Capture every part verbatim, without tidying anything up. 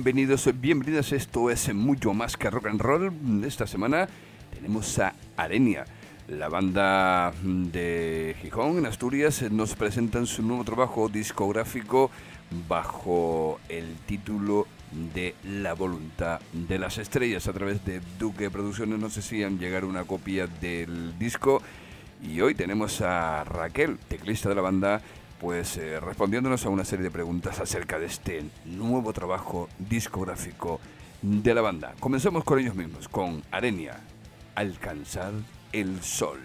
bienvenidos, bienvenidas. Esto es Mucho Más que Rock and Roll. Esta semana tenemos a Arenia, la banda de Gijón, en Asturias. Nos presentan su nuevo trabajo discográfico bajo el título de La Voluntad de las Estrellas, a través de Duque Producciones. No sé si han llegado una copia del disco. Y hoy tenemos a Raquel, teclista de la banda, pues eh, respondiéndonos a una serie de preguntas acerca de este nuevo trabajo discográfico de la banda. Comenzamos con ellos mismos, con Arenia, Alcanzar el Sol.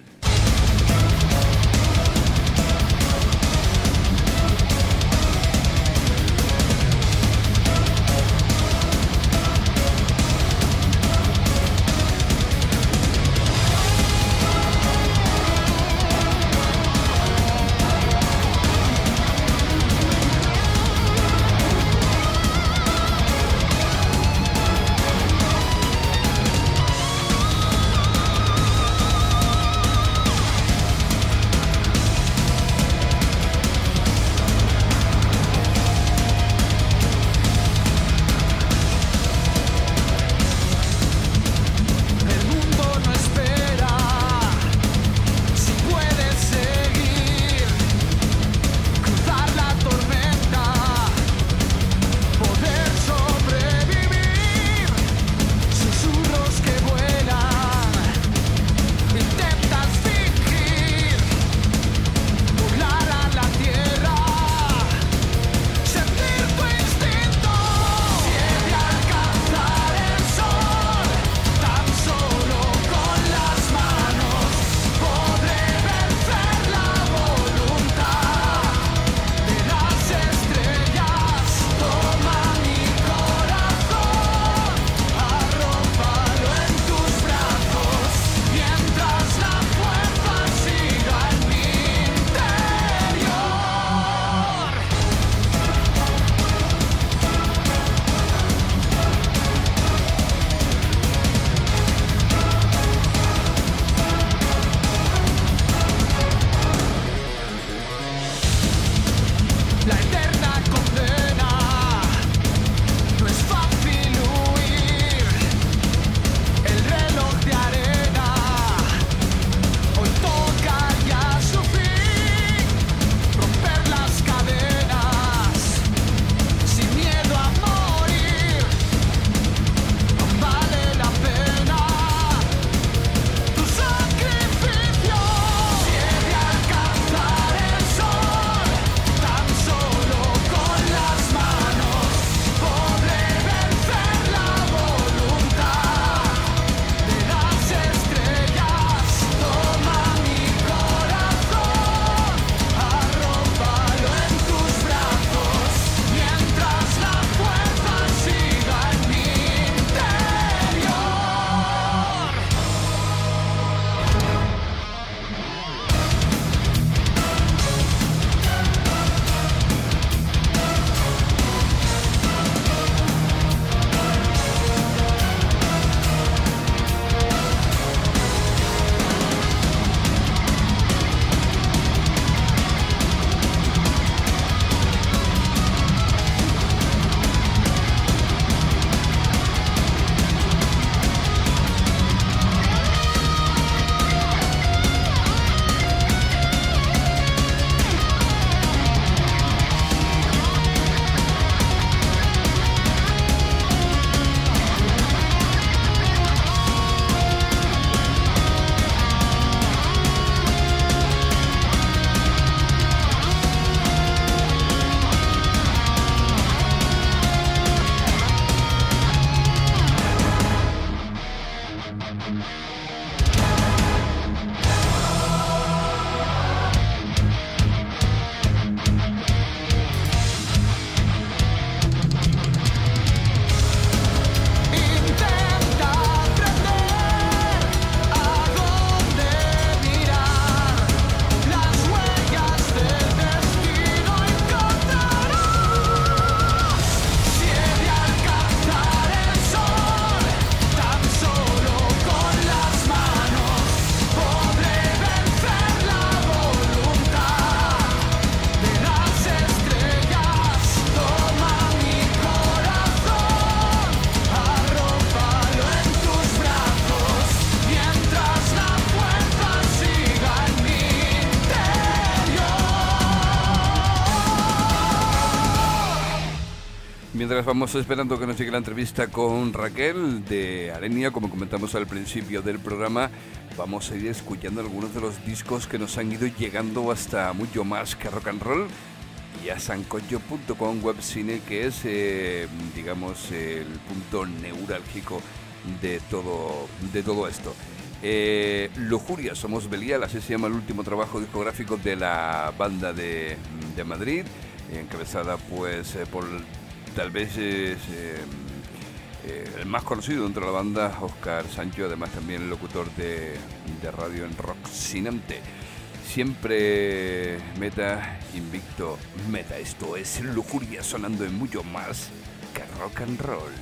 mientras vamos esperando que nos llegue la entrevista con Raquel de Arenia, como comentamos al principio del programa, vamos a ir escuchando algunos de los discos que nos han ido llegando hasta mucho más que rock and roll y a sancocho punto com webcine, que es, eh, digamos, el punto neurálgico de todo, de todo esto. Eh, Lujuria, Somos Belial, así se llama el último trabajo discográfico de la banda de, de Madrid, encabezada pues eh, por tal vez eh, eh, el más conocido dentro de la banda, Óscar Sancho, además también el locutor de, de radio en Rockcinante. Siempre meta, invicto, meta. Esto es Lujuria, sonando en mucho más que rock and roll.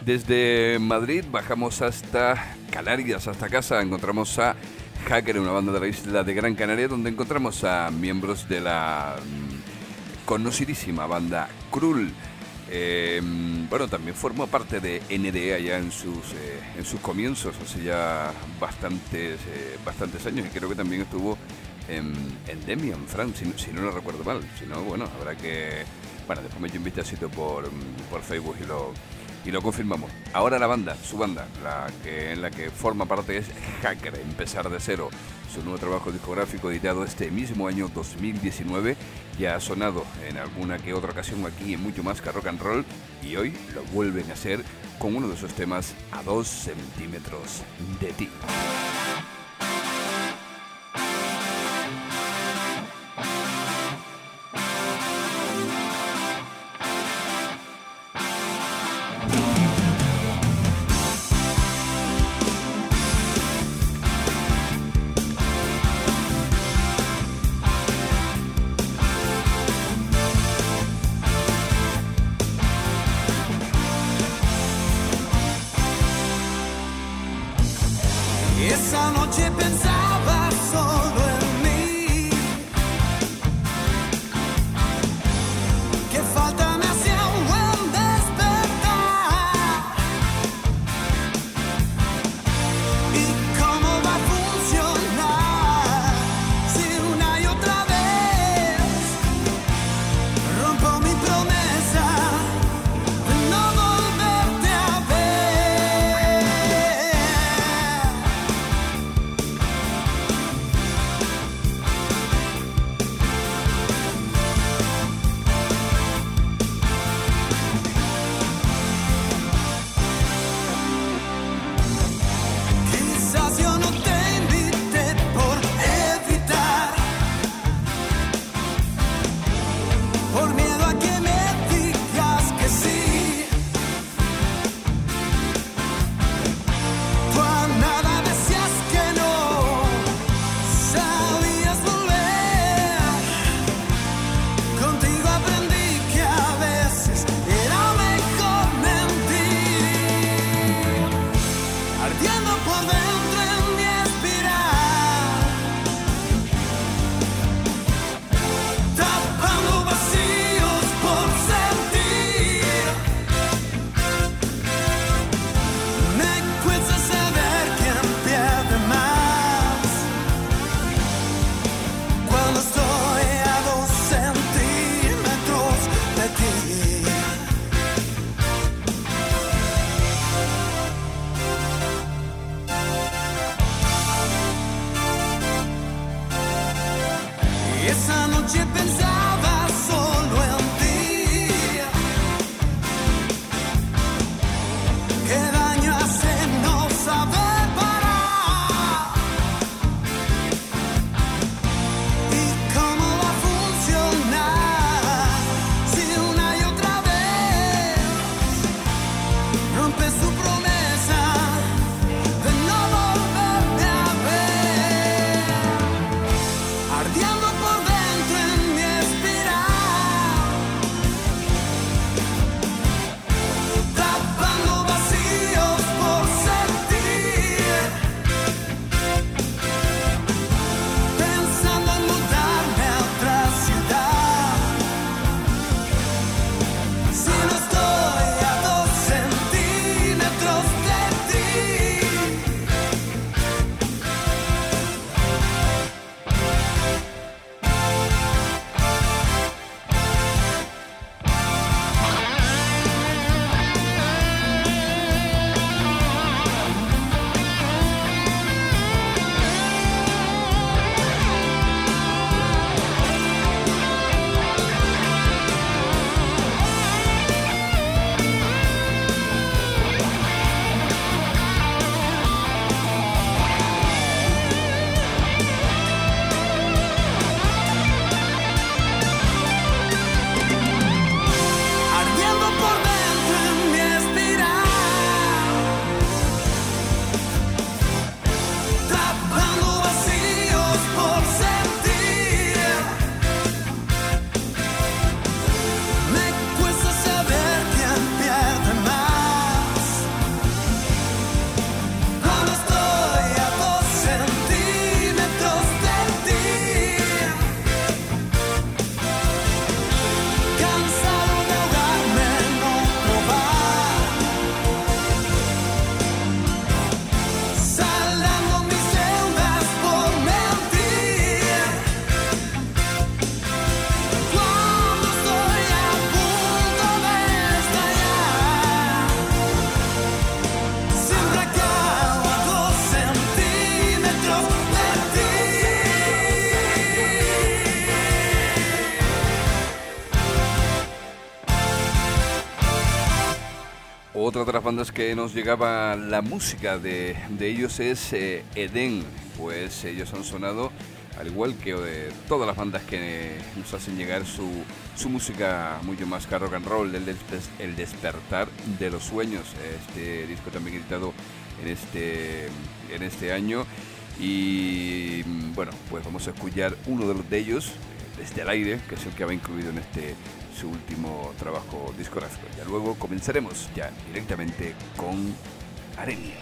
Desde Madrid bajamos hasta Canarias, hasta casa. Encontramos a Hacker, una banda de la isla de Gran Canaria, donde encontramos a miembros de la mm, conocidísima banda Krul. Eh, bueno, también formó parte de N D E allá en sus, eh, en sus comienzos, hace ya bastantes, eh, bastantes años, y creo que también estuvo en, en Demian, Fran, si, si no lo recuerdo mal. Si no, bueno, habrá que... Bueno, después me echo un vistacito por, por Facebook y lo, y lo confirmamos. Ahora la banda, su banda, la que, en la que forma parte es Hacker, Empezar de Cero. Su nuevo trabajo discográfico editado este mismo año dos mil diecinueve ya ha sonado en alguna que otra ocasión aquí en Mucho Más que Rock and Roll, y hoy lo vuelven a hacer con uno de sus temas, A dos centímetros de ti. Esa noche pensaba solo en mí. Qué falta me hacía un buen despertar. ¿Y cómo va a funcionar si una y otra vez rompo mi promesa de no volverte a ver? Quizás yo no te invité por evitar, por miedo a que me digas que sí. Tú a nada decías que no, sabías volver. Contigo aprendí que a veces era mejor mentir. Ardiendo por dentro en mi espiral, tapando vacíos por sentir. Me cuesta saber quién pierde más cuando estoy a dos centímetros de ti. Esa noche pensaba solo en ti. Qué daño hace no saber parar. ¿Y cómo va a funcionar si una y otra vez rompe su promesa de no volverme a ver? Ardiendo por dentro en mi espíritu. otra de las bandas que nos llegaba la música de, de ellos es eh, Edén, pues ellos han sonado al igual que eh, todas las bandas que nos hacen llegar su, su música mucho más que rock and roll, el, des, el despertar de los sueños. Este disco también editado en este, en este año. Y bueno, pues vamos a escuchar uno de los de ellos, Desde el Aire, que es el que va incluido en este su último trabajo discográfico. Ya luego comenzaremos ya directamente con Arenia.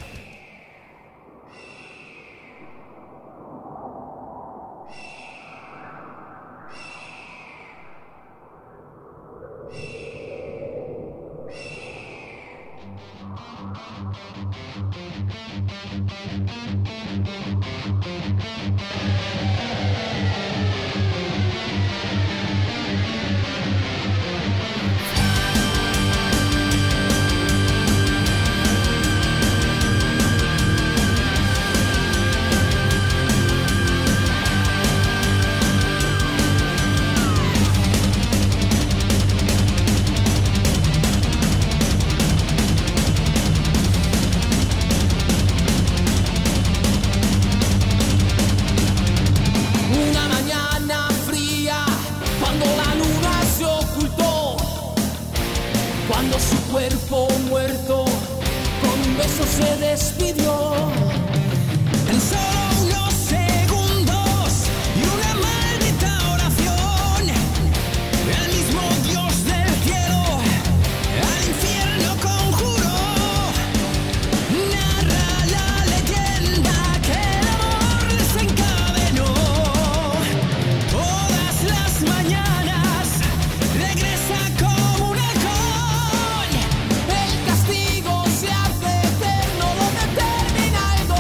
El castigo se hace eterno, donde termina el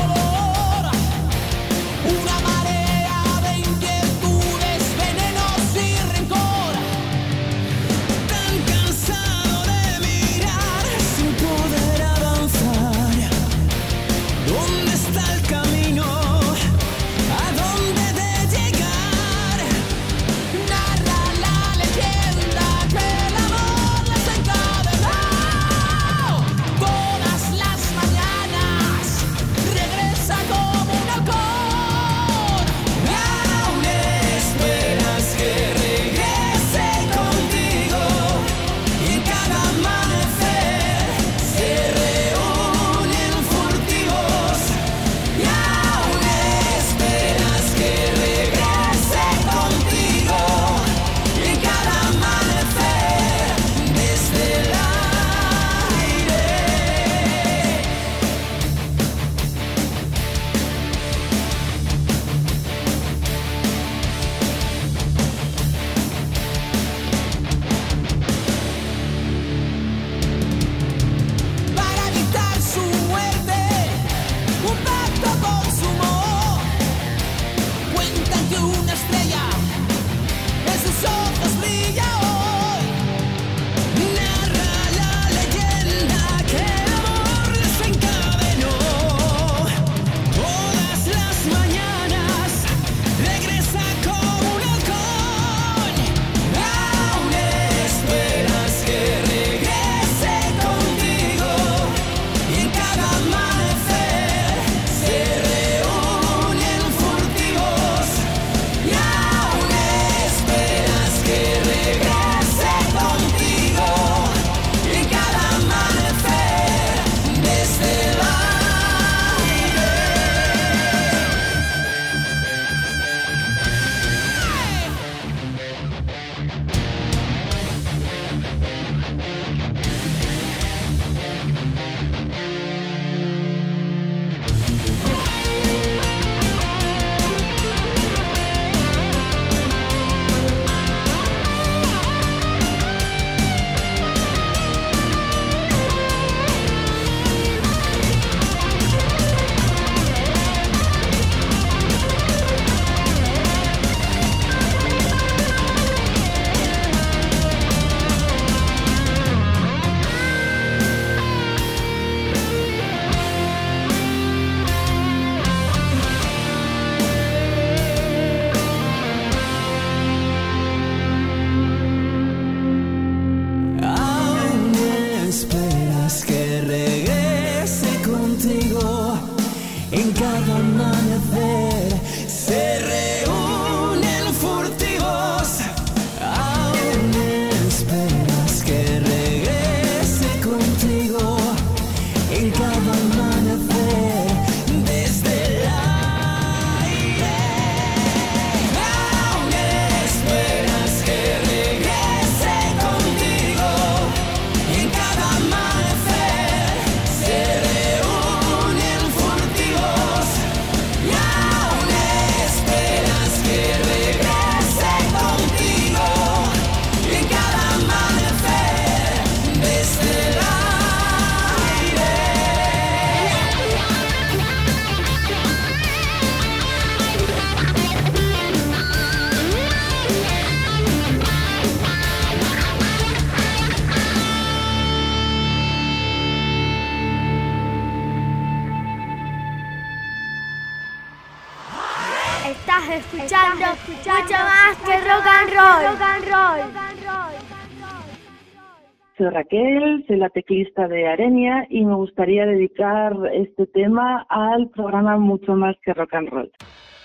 Estás escuchando, Estás escuchando mucho más que rock and roll. Rock and roll. Soy Raquel, soy la teclista de Arenia y me gustaría dedicar este tema al programa Mucho Más que Rock and Roll.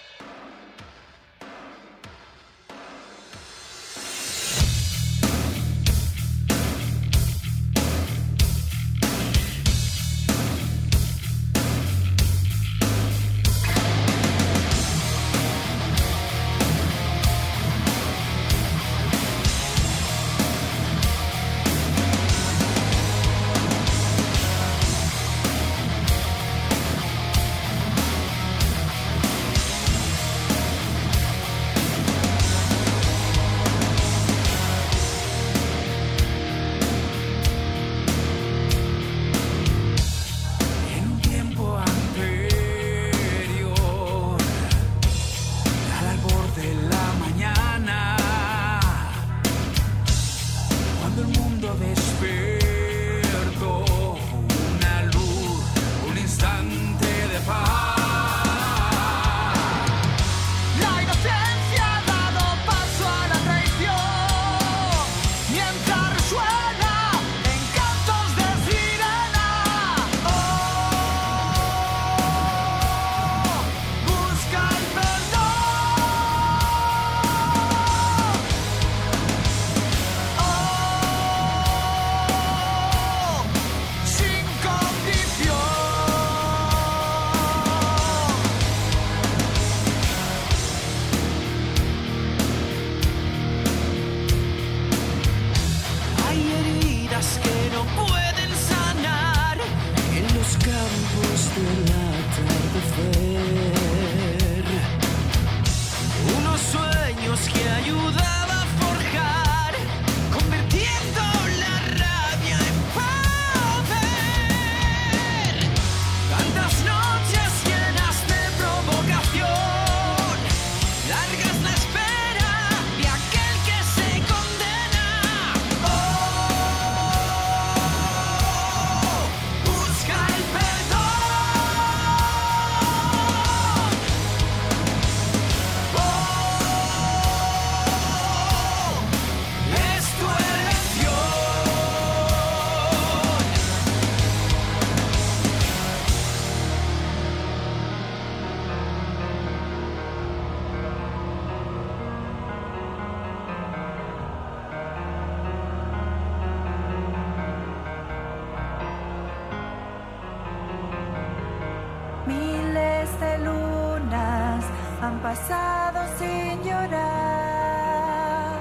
Han pasado sin llorar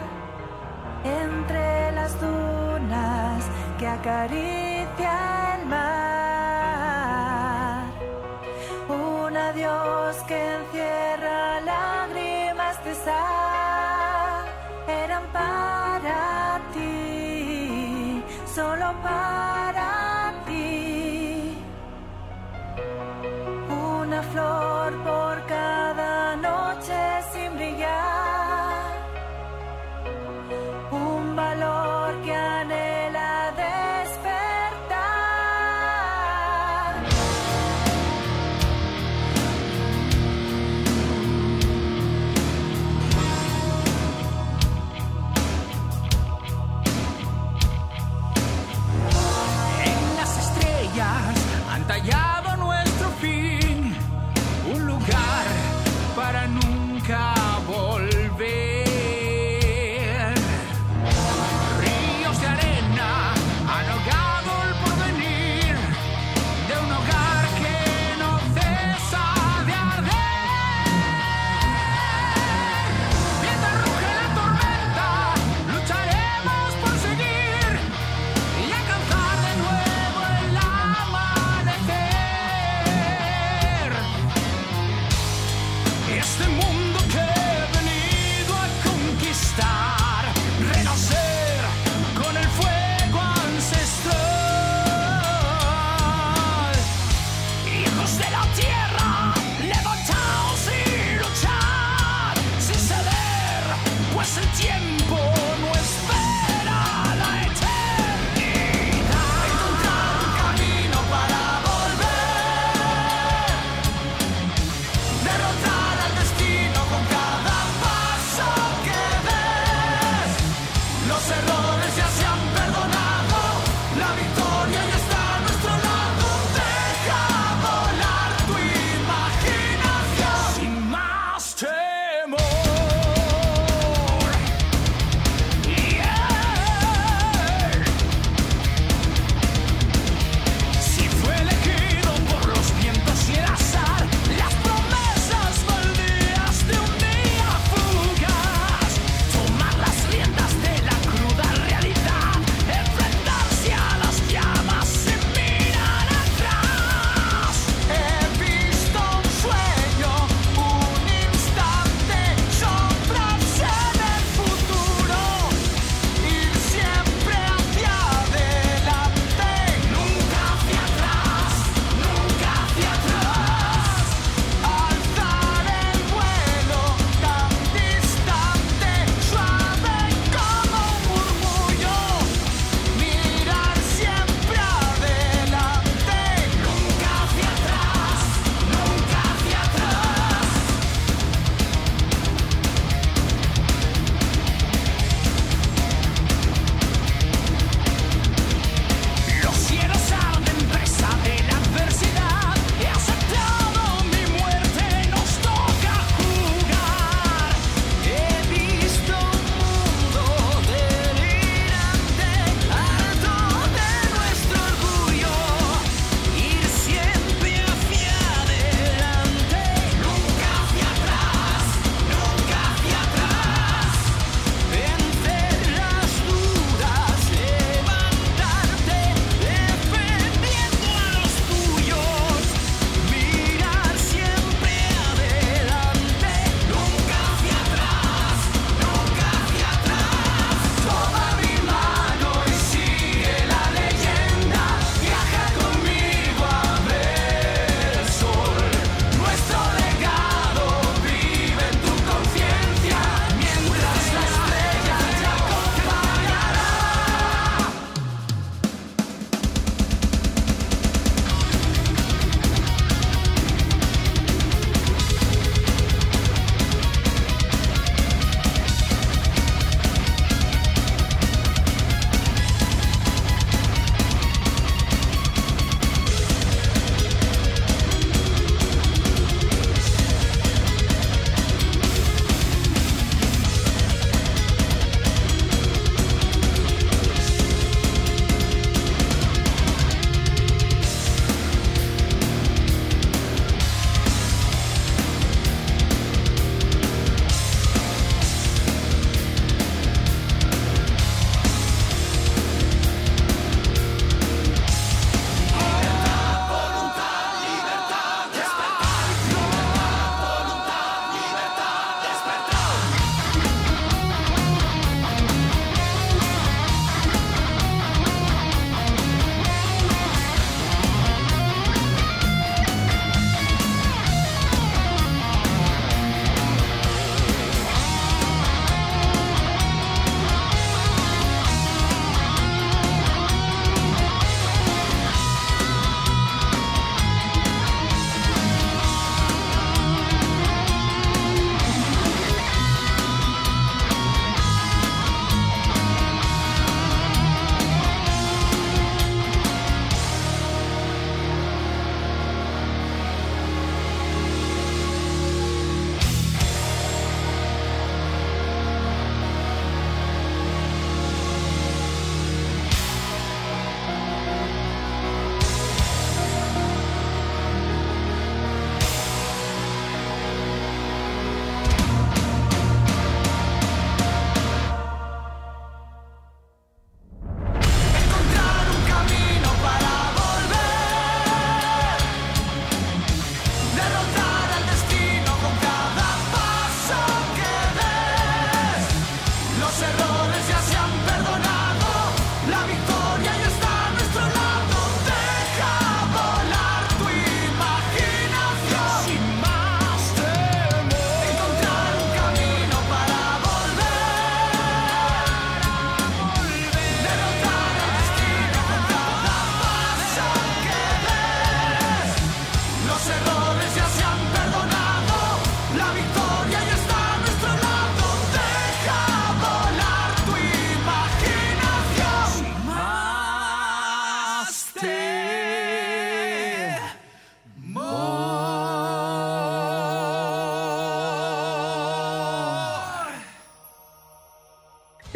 entre las dunas que acaricia el mar. Un adiós que encierra lágrimas de sal. Eran para ti, solo para ti. Una flor por cada noche sin brillar, un valor que anhela despertar. En las estrellas han tallado nuestro fin, un lugar para nunca volver. Ríos de arena han ahogado el porvenir de un hogar que no cesa de arder. Mientras ruge la tormenta, lucharemos por seguir y alcanzar de nuevo el amanecer. Este mundo que he venido a conquistar, renacer con el fuego ancestral. Hijos de la tierra, levantaos y luchad sin ceder, pues el tiempo no espera la eternidad. Encontrar un camino para volver, derrotar al destino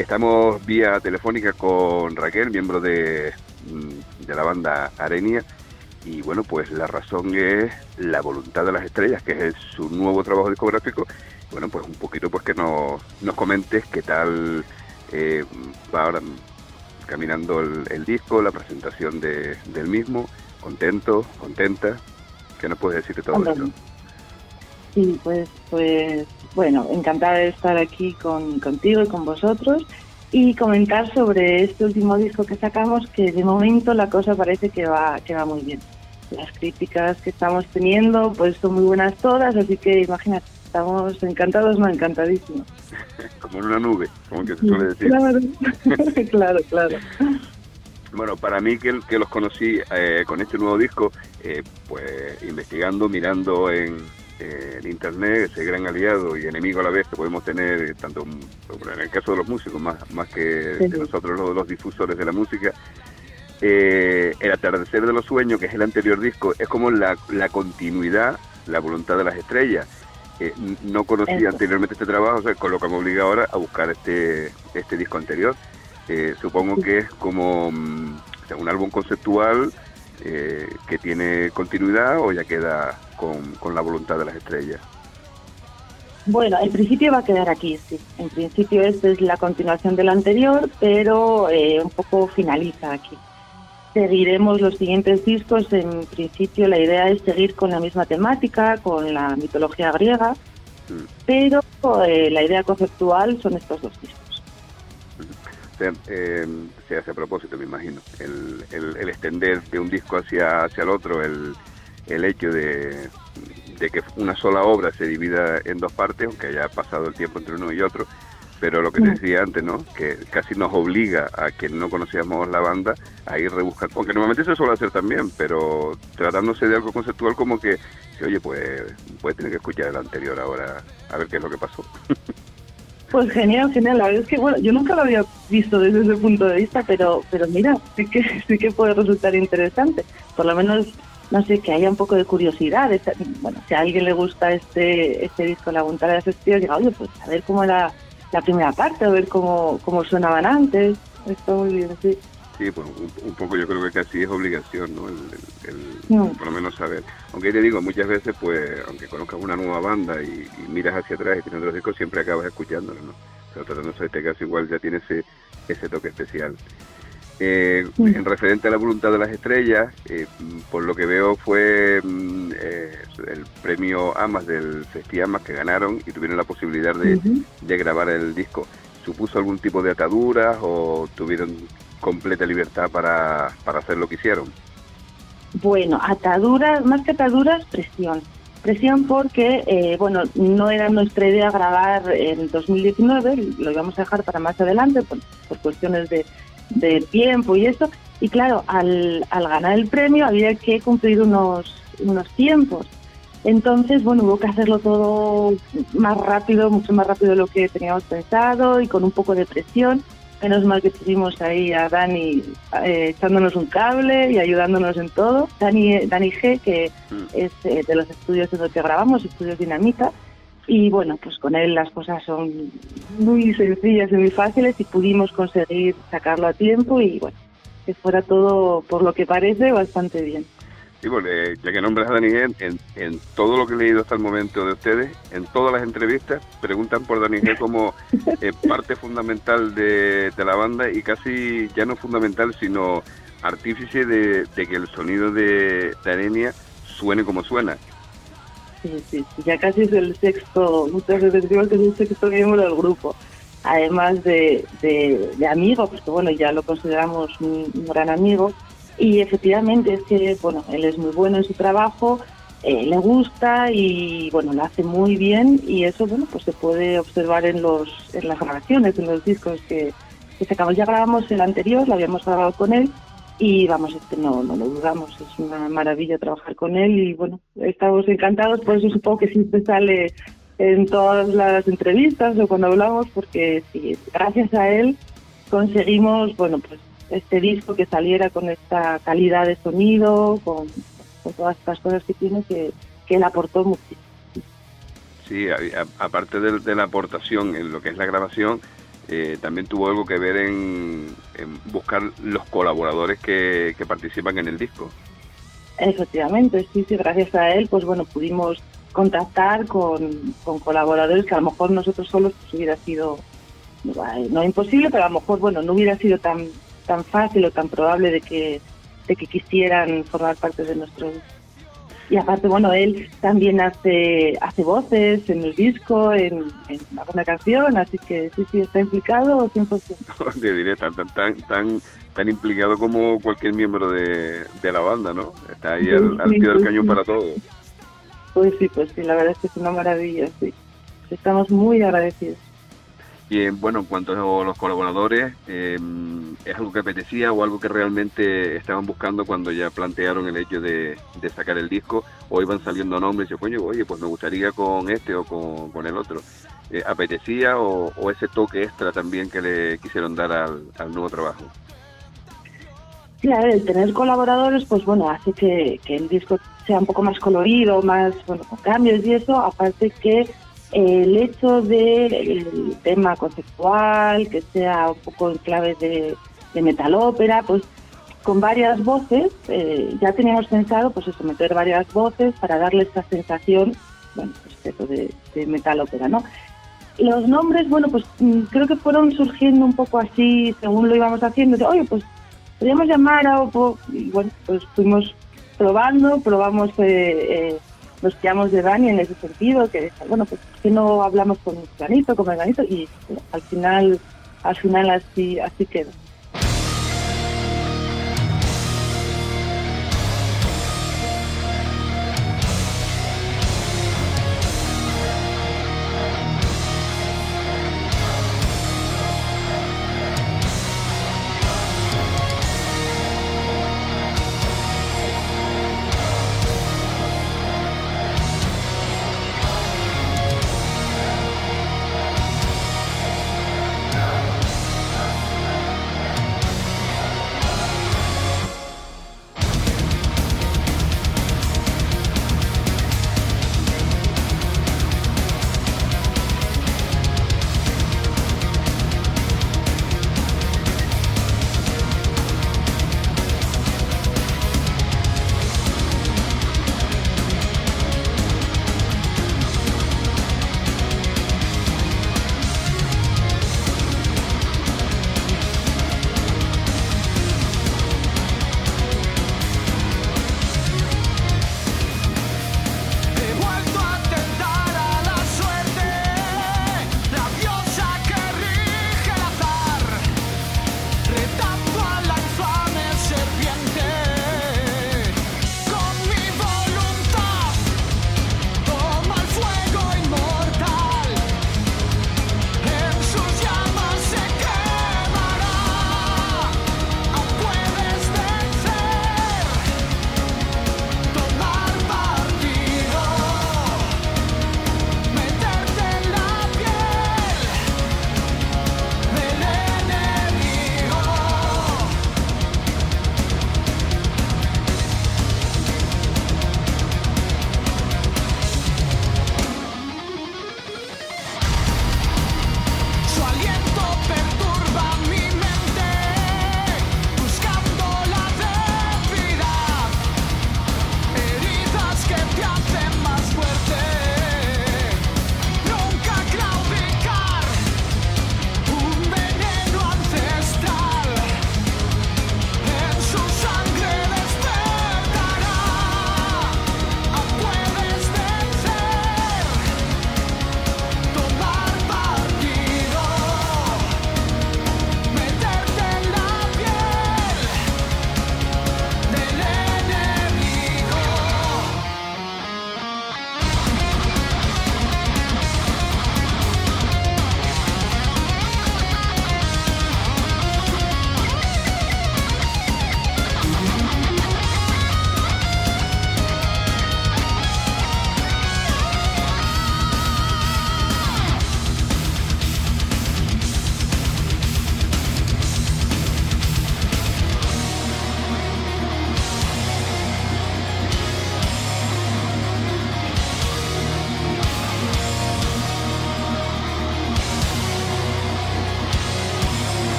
Estamos vía telefónica con Raquel, miembro de, de la banda Arenia, y bueno, pues la razón es La Voluntad de las Estrellas, que es su nuevo trabajo discográfico. Bueno, pues un poquito pues que nos, nos comentes qué tal eh, va ahora caminando el, el disco, la presentación de, del mismo. Contento, contenta, ¿qué nos puedes decir de todo Hombre, esto? Sí, pues, pues bueno, encantada de estar aquí con, contigo y con vosotros y comentar sobre este último disco que sacamos, que de momento la cosa parece que va, que va muy bien. Las críticas que estamos teniendo pues son muy buenas todas, así que imagínate, estamos encantados, no encantadísimos. Como en una nube, como que se suele decir. Claro, claro, claro. Bueno, para mí que, que los conocí eh, con este nuevo disco, eh, pues investigando, mirando en, eh, en internet, ese gran aliado y enemigo a la vez que podemos tener, tanto en el caso de los músicos, más, más que Sí. de nosotros los, los difusores de la música, eh, El Atardecer de los Sueños, que es el anterior disco, es como la, la continuidad, La Voluntad de las Estrellas. Eh, no conocía Eso. anteriormente este trabajo, o sea, con lo que me obliga ahora a buscar este, este disco anterior. Eh, supongo que es como mm, o sea, un álbum conceptual eh, que tiene continuidad, o ya queda con, con La Voluntad de las Estrellas. Bueno, en principio va a quedar aquí, sí. En principio esta es la continuación del anterior, pero eh, un poco finaliza aquí. Seguiremos los siguientes discos. En principio la idea es seguir con la misma temática, con la mitología griega, Mm. pero eh, la idea conceptual son estos dos discos. O sea, eh, se hace a propósito, me imagino, el, el, el extender de un disco hacia, hacia el otro, el, el hecho de, de que una sola obra se divida en dos partes, aunque haya pasado el tiempo entre uno y otro, pero lo que te decía antes, ¿no? Que casi nos obliga a que no conocíamos la banda a ir rebuscando, aunque normalmente se suele hacer también, pero tratándose de algo conceptual, como que, oye, pues puedes tener que escuchar el anterior ahora, a ver qué es lo que pasó. Pues genial, genial. La verdad es que, bueno, yo nunca lo había visto desde ese punto de vista, pero pero mira, sí que sí que puede resultar interesante. Por lo menos, no sé, que haya un poco de curiosidad. Esta- Bueno, si a alguien le gusta este este disco, La Voluntad de las Estrellas, diga, oye, pues a ver cómo era la primera parte, a ver cómo, cómo sonaban antes. Está muy bien, sí. Sí, pues un, un poco yo creo que casi es obligación, ¿no? El, el- el- No. por lo menos saber. Aunque te digo, muchas veces, pues, aunque conozcas una nueva banda y, y miras hacia atrás y tienes otros discos, siempre acabas escuchándolo, ¿no? Pero tratándose de este caso, igual ya tiene ese, ese toque especial. Eh, Sí. En referente a La Voluntad de las Estrellas, eh, por lo que veo fue mm, eh, el premio AMAS del Festi AMAS que ganaron y tuvieron la posibilidad de, Ujú. de grabar el disco. ¿Supuso algún tipo de ataduras o tuvieron completa libertad para, para hacer lo que hicieron? Bueno, ataduras, más que ataduras, presión. Presión porque, eh, bueno, no era nuestra idea grabar en dos mil diecinueve, lo íbamos a dejar para más adelante por, por cuestiones de, de tiempo y eso. Y claro, al, al ganar el premio había que cumplir unos, unos tiempos. Entonces, bueno, hubo que hacerlo todo más rápido, mucho más rápido de lo que teníamos pensado y con un poco de presión. Menos mal que tuvimos ahí a Dani eh, echándonos un cable y ayudándonos en todo. Dani, Dani G, que Mm. es eh, de los estudios en los que grabamos, Estudios Dinamita. Y bueno, pues con él las cosas son muy sencillas y muy fáciles y pudimos conseguir sacarlo a tiempo y bueno, que fuera todo, por lo que parece, bastante bien. Sí, porque ya que nombras a Dani G, en, en todo lo que he leído hasta el momento de ustedes, en todas las entrevistas, preguntan por Dani G como eh, parte fundamental de, de la banda y casi ya no fundamental, sino artífice de, de que el sonido de, de Arenia suene como suena. Sí, sí, sí, ya casi es el sexto, muchas veces decimos que es el sexto miembro del grupo. Además de, de, de amigo, porque bueno, ya lo consideramos un, un gran amigo. Y efectivamente es que, bueno, él es muy bueno en su trabajo, eh, le gusta y, bueno, lo hace muy bien y eso, bueno, pues se puede observar en los en las grabaciones, en los discos que, que sacamos. Ya grabamos el anterior, lo habíamos grabado con él y, vamos, este no, no lo dudamos, es una maravilla trabajar con él y, bueno, estamos encantados, por eso supongo que siempre sale en todas las entrevistas o cuando hablamos, porque sí, gracias a él conseguimos, bueno, pues este disco que saliera con esta calidad de sonido, con, con todas estas cosas que tiene, que, que él aportó muchísimo. Sí, a, a, aparte de, de la aportación en lo que es la grabación, eh, también tuvo algo que ver en, en buscar los colaboradores que, que participan en el disco. Efectivamente, sí, sí, gracias a él, pues bueno, pudimos contactar con, con colaboradores que a lo mejor nosotros solos pues hubiera sido, no imposible, pero a lo mejor, bueno, no hubiera sido tan tan fácil o tan probable de que de que quisieran formar parte de nuestro. Y aparte, bueno, él también hace hace voces en el disco, en, en alguna canción, así que sí, sí, está implicado cien por ciento. Te diré, tan, tan, tan, tan, tan implicado como cualquier miembro de, de la banda, ¿no? Está ahí al, al pie del cañón para todo. Pues sí, pues sí, la verdad es que es una maravilla, sí. Estamos muy agradecidos. Y eh, bueno, en cuanto a los colaboradores, eh, ¿es algo que apetecía o algo que realmente estaban buscando cuando ya plantearon el hecho de, de sacar el disco? ¿O iban saliendo nombres y yo, coño, oye, pues me gustaría con este o con, con el otro? Eh, ¿Apetecía o, o ese toque extra también que le quisieron dar al, al nuevo trabajo? Sí, a ver, el tener colaboradores, pues bueno, hace que, que el disco sea un poco más colorido, más, bueno, con cambios y eso, aparte que el hecho del tema conceptual, que sea un poco en clave de, de metalópera, pues con varias voces, eh, ya teníamos pensado pues eso, meter varias voces para darle esta sensación, bueno, pues eso de, de metalópera, ¿no? Los nombres, bueno, pues creo que fueron surgiendo un poco así, según lo íbamos haciendo, de, oye, pues podríamos llamar a, y bueno, pues fuimos probando, probamos... Eh, eh, nos quedamos de Dani en ese sentido, que bueno, pues que no hablamos con Granito, con Granito, y bueno, al final, al final así, así quedó.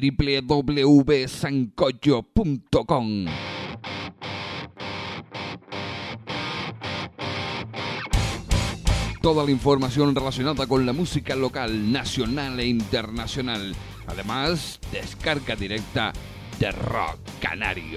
doble u doble u doble u punto sancocho punto com. Toda la información relacionada con la música local, nacional e internacional. Además, descarga directa de Rock Canario.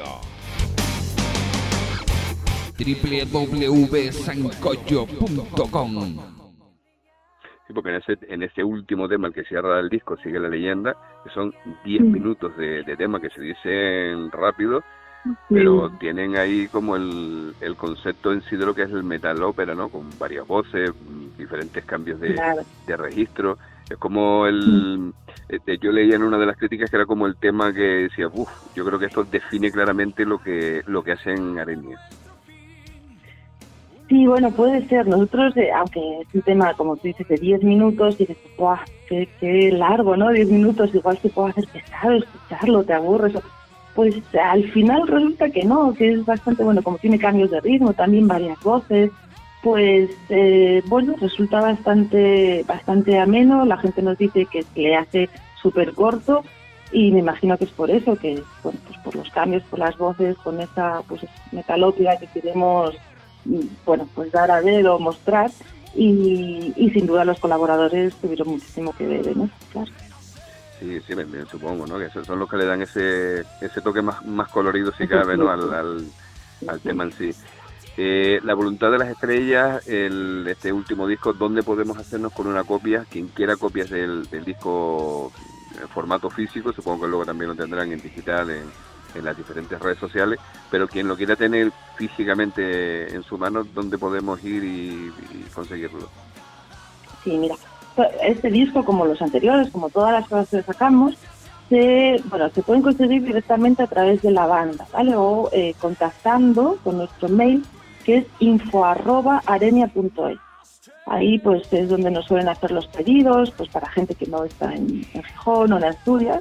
doble u doble u doble u punto sancocho punto com. Sí, porque en ese, en ese último tema, el que cierra el disco, Sigue la Leyenda, que son diez minutos de, de tema que se dicen rápido, pero tienen ahí como el, el concepto en sí de lo que es el metal ópera, ¿no? Con varias voces, diferentes cambios de, Claro. de registro. Es como el... eh, yo leía en una de las críticas que era como el tema que decía, uff, yo creo que esto define claramente lo que lo que hacen Arenia. Sí, bueno, puede ser. Nosotros, eh, aunque es un tema, como tú dices, de diez minutos, y dices, ¡buah! Qué, qué largo, ¿no? diez minutos, igual se puede hacer pesado escucharlo, te aburres. Pues al final resulta que no, que es bastante bueno, como tiene cambios de ritmo, también varias voces, pues eh, bueno, resulta bastante bastante ameno. La gente nos dice que se le hace súper corto y me imagino que es por eso, que bueno, pues por los cambios, por las voces, con esa pues metalópera que queremos, bueno, pues dar a ver o mostrar, y, y sin duda los colaboradores tuvieron muchísimo que ver en eso, claro. Sí, sí, bien, bien, supongo, ¿no? Que esos son los que le dan ese ese toque más, más colorido, si cabe, ¿no? Al, al, al tema en sí. Eh, la voluntad de las estrellas, el, este último disco, ¿dónde podemos hacernos con una copia? Quien quiera copias del, del disco en formato físico, supongo que luego también lo tendrán en digital, en, en las diferentes redes sociales, pero quien lo quiera tener físicamente en su mano, ¿dónde podemos ir y, y conseguirlo? Sí, mira, este disco, como los anteriores, como todas las cosas que sacamos, se, bueno, se pueden conseguir directamente a través de la banda, ¿vale? O eh, contactando con nuestro mail, que es info arroba arenia punto es. Ahí pues es donde nos suelen hacer los pedidos, pues para gente que no está en, en Gijón o en Asturias.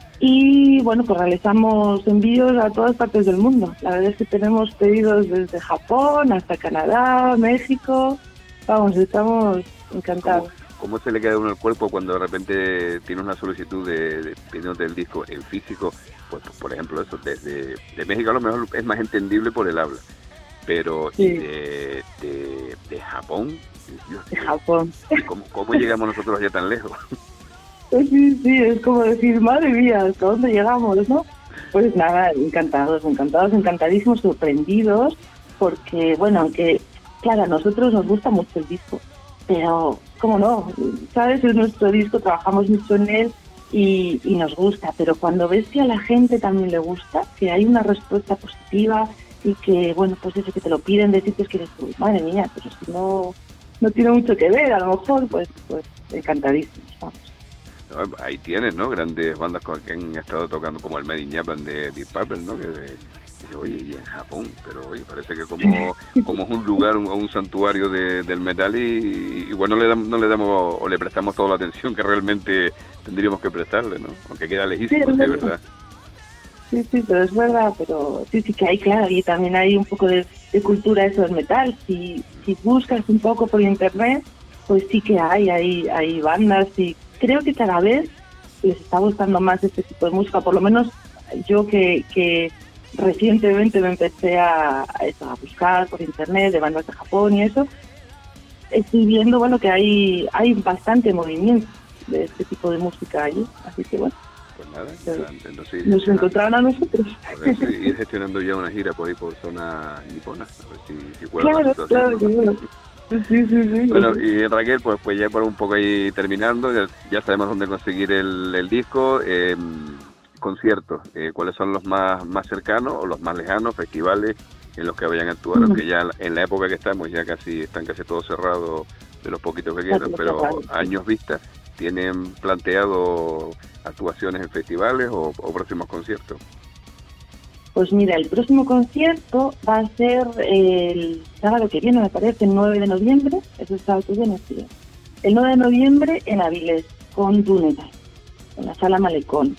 Y bueno, pues realizamos envíos a todas partes del mundo. La verdad es que tenemos pedidos desde Japón hasta Canadá, México. Vamos, estamos encantados. ¿Cómo, cómo se le queda a uno el cuerpo cuando de repente tiene una solicitud de, de pidiéndote el disco en físico? Pues, por ejemplo, eso, desde de México a lo mejor es más entendible por el habla, pero Sí. de, de, de Japón, Dios, De Japón. ¿cómo, ¿cómo llegamos nosotros allá tan lejos? Sí, sí, es como decir, madre mía, ¿hasta dónde llegamos, no? Pues nada, encantados, encantados, encantadísimos, sorprendidos, porque, bueno, aunque, claro, a nosotros nos gusta mucho el disco, pero, ¿cómo no? ¿Sabes? Es nuestro disco, trabajamos mucho en él y, y nos gusta, pero cuando ves que a la gente también le gusta, que hay una respuesta positiva y que, bueno, pues eso, que te lo piden de sitios que dices, uy, madre mía, pero si no, no tiene mucho que ver, a lo mejor, pues, pues encantadísimos, vamos. Ahí tienes, ¿no? Grandes bandas que han estado tocando, como el Made in Japan de Deep Purple, ¿no? Que, que oye, y en Japón, pero oye, parece que como, como es un lugar, un, un santuario de, del metal, y, y bueno, no le, damos, no le damos o le prestamos toda la atención que realmente tendríamos que prestarle, ¿no? Aunque queda lejísimo, sí, sí, es verdad. Sí, sí, pero es verdad, pero sí, sí que hay, claro, y también hay un poco de, de cultura eso del metal. Si, si buscas un poco por internet, pues sí que hay, hay, hay bandas, y creo que cada vez les está gustando más este tipo de música, por lo menos yo que, que recientemente me empecé a, a, eso, a buscar por internet de bandas de Japón y eso, estoy viendo, bueno, que hay, hay bastante movimiento de este tipo de música allí, así que bueno. Pues nada, entonces nos encontraron a nosotros. A ver si ir gestionando ya una gira por ahí por zona nipona, a ver si, si cuela Claro, la situación, claro, ¿no? claro. Sí, sí, sí. Bueno, y Raquel, pues pues ya por un poco ahí terminando, ya, ya sabemos dónde conseguir el, el disco, eh, conciertos, eh, cuáles son los más más cercanos o los más lejanos, festivales en los que vayan a actuar, uh-huh. Aunque ya en la época que estamos ya casi están casi todos cerrados de los poquitos que quedan, pero años vista, ¿tienen planteado actuaciones en festivales o, o próximos conciertos? Pues mira, el próximo concierto va a ser el sábado que viene, me parece, el nueve de noviembre, es el sábado que viene, sí. El nueve de noviembre en Avilés, con Duneta, en la Sala Malecón.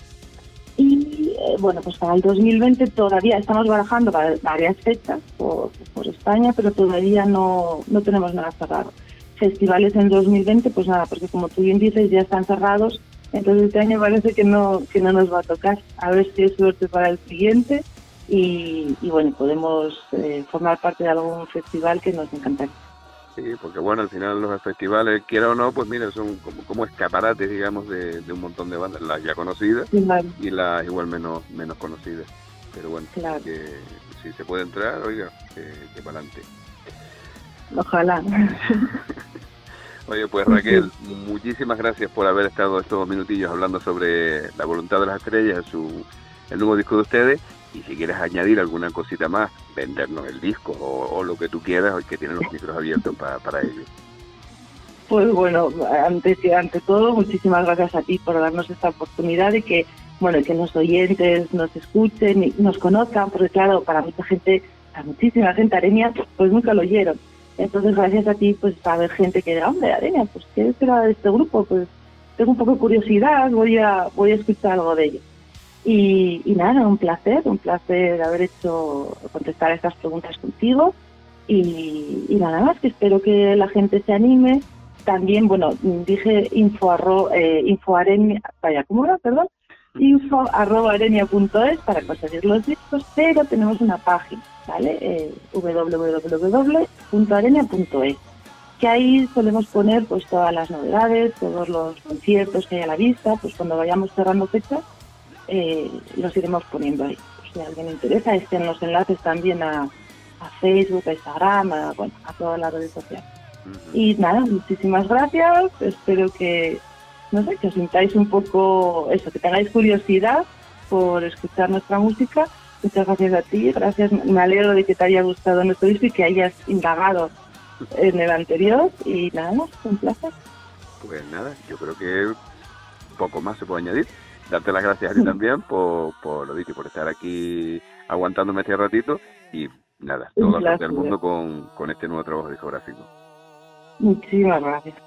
Y eh, bueno, pues para el dos mil veinte todavía estamos barajando varias fechas por, por España, pero todavía no, no tenemos nada cerrado. Festivales en dos mil veinte, pues nada, porque como tú bien dices, ya están cerrados Entonces este año parece que no que no nos va a tocar. A ver si es suerte para el siguiente y, y bueno, podemos eh, formar parte de algún festival que nos encantaría. Sí, porque bueno, al final los festivales, quiera o no, pues mira, son como, como escaparates, digamos, de, de un montón de bandas, las ya conocidas Claro. y las igual menos menos conocidas. Pero bueno, Claro. que si se puede entrar, oiga, que, que para adelante. Ojalá. Oye, pues Raquel, muchísimas gracias por haber estado estos minutillos hablando sobre La Voluntad de las Estrellas, su, el nuevo disco de ustedes. Y si quieres añadir alguna cosita más, vendernos el disco o, o lo que tú quieras, hoy que tienen los micros abiertos pa, para ello. Pues bueno, ante, ante todo, muchísimas gracias a ti por darnos esta oportunidad de que, bueno, que los oyentes nos escuchen y nos conozcan, porque claro, para mucha gente, para muchísima gente, Arenia, pues nunca lo oyeron. Entonces, gracias a ti, pues va a haber gente que diga, hombre, Arenia, pues ¿qué será de este grupo? Pues tengo un poco de curiosidad, voy a, voy a escuchar algo de ello. Y, y nada, un placer, un placer haber hecho, contestar estas preguntas contigo. Y, y nada más, que espero que la gente se anime. También, bueno, dije info, arro, eh, info arenia, vaya, ¿cómo era? Perdón. info arroba arenia punto es para conseguir los discos, pero tenemos una página, ¿vale? Eh, doble u doble u doble u punto arenia punto es, que ahí solemos poner pues todas las novedades, todos los conciertos que hay a la vista, pues cuando vayamos cerrando fechas, eh, los iremos poniendo ahí. Pues, si a alguien le interesa, estén los enlaces también a, a Facebook, a Instagram, a, bueno, a todas las redes sociales. Uh-huh. Y nada, muchísimas gracias, espero que, no sé, que os sintáis un poco, eso, que tengáis curiosidad por escuchar nuestra música. Muchas gracias a ti, gracias, me alegro de que te haya gustado nuestro disco y que hayas indagado en el anterior, y nada más, un placer. Pues nada, yo creo que poco más se puede añadir. Darte las gracias a ti también por, por lo dicho, por estar aquí aguantándome este ratito y nada, Un toda la suerte del placer. mundo con, con este nuevo trabajo discográfico. Muchísimas gracias.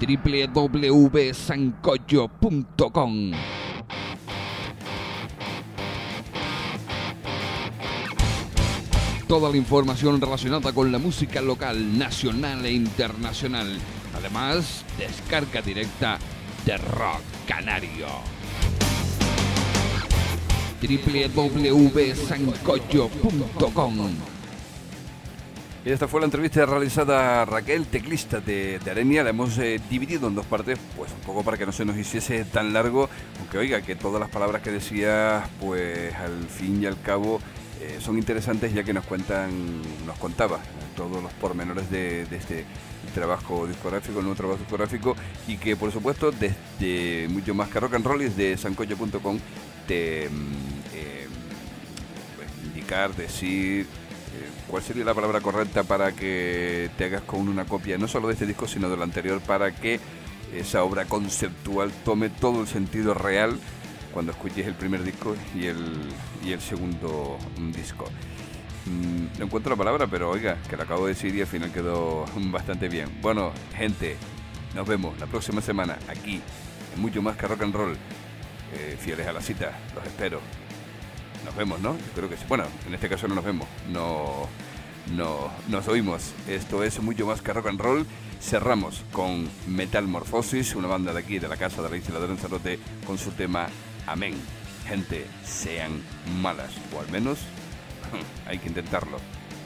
doble u doble u doble u punto sancocho punto com. Toda la información relacionada con la música local, nacional e internacional. Además, descarga directa de Rock Canario. doble u doble u doble u punto sancocho punto com. Y esta fue la entrevista realizada a Raquel, teclista de, de Arenia. La hemos eh, dividido en dos partes, pues un poco para que no se nos hiciese tan largo, aunque oiga, que todas las palabras que decía, pues al fin y al cabo eh, son interesantes, ya que nos cuentan, nos contaba todos los pormenores de, de este trabajo discográfico, el nuevo trabajo discográfico, y que por supuesto desde mucho más que rock and roll y desde sancocho punto com te eh, pues, indicar, decir cuál sería la palabra correcta para que te hagas con una copia no solo de este disco sino del anterior, para que esa obra conceptual tome todo el sentido real cuando escuches el primer disco y el, y el segundo disco. Mm, no encuentro la palabra, pero oiga, que lo acabo de decir y al final quedó bastante bien. Bueno, gente, nos vemos la próxima semana aquí en Mucho Más que Rock and Roll. Eh, fieles a la cita, los espero. Nos vemos, ¿no? Yo creo que sí. Bueno, en este caso no nos vemos, no, no nos oímos. Esto es Mucho Más que Rock and Roll. Cerramos con Metamorfosis, una banda de aquí, de la Casa de la Isla de Lanzarote, con su tema Amén. Gente, sean malas, o al menos hay que intentarlo.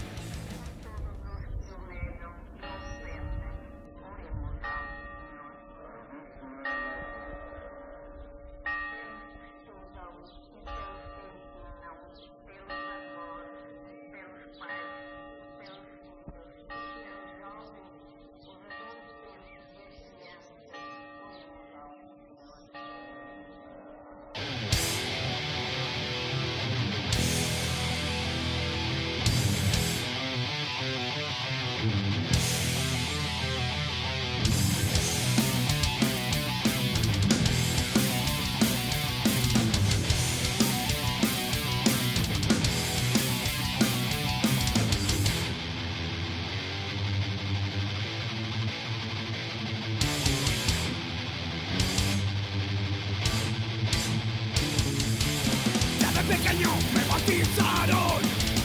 Pequeño me bautizaron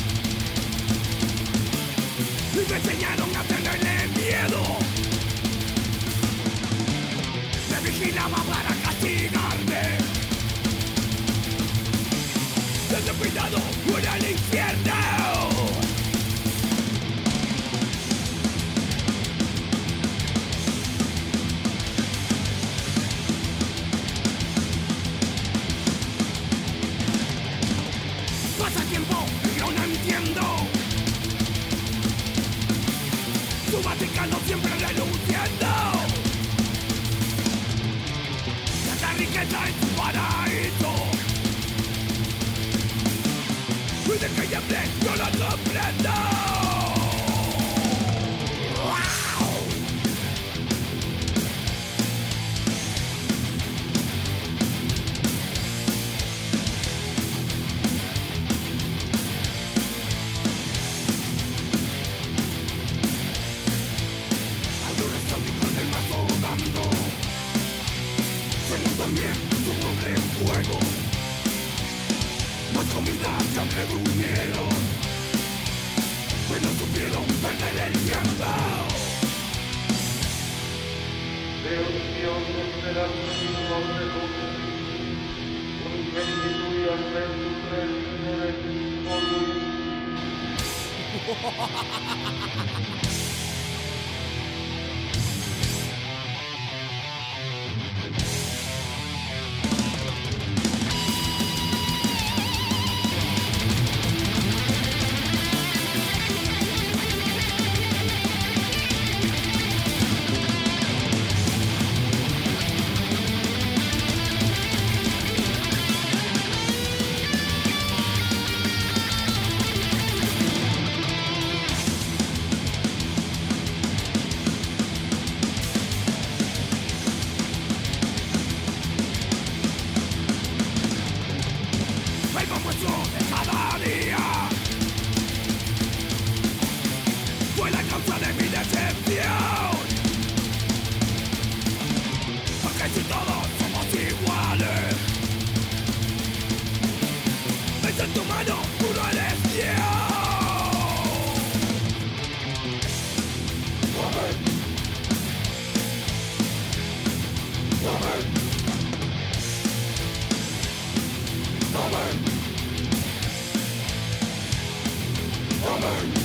y me enseñaron a tenerle miedo. Me vigilaba para castigarme. Desde cuidado fuera el infierno. Su Vaticano siempre reluciendo. Tanta riqueza en su paraíso. Y de que ya yo lo comprendo. Me durmieron, pues no supieron perder el tiempo. Dios mío, no será mi nombre porque tú y hacer tu pones en tu mano, tú no eres Dios. Woman. Woman. Woman. Woman.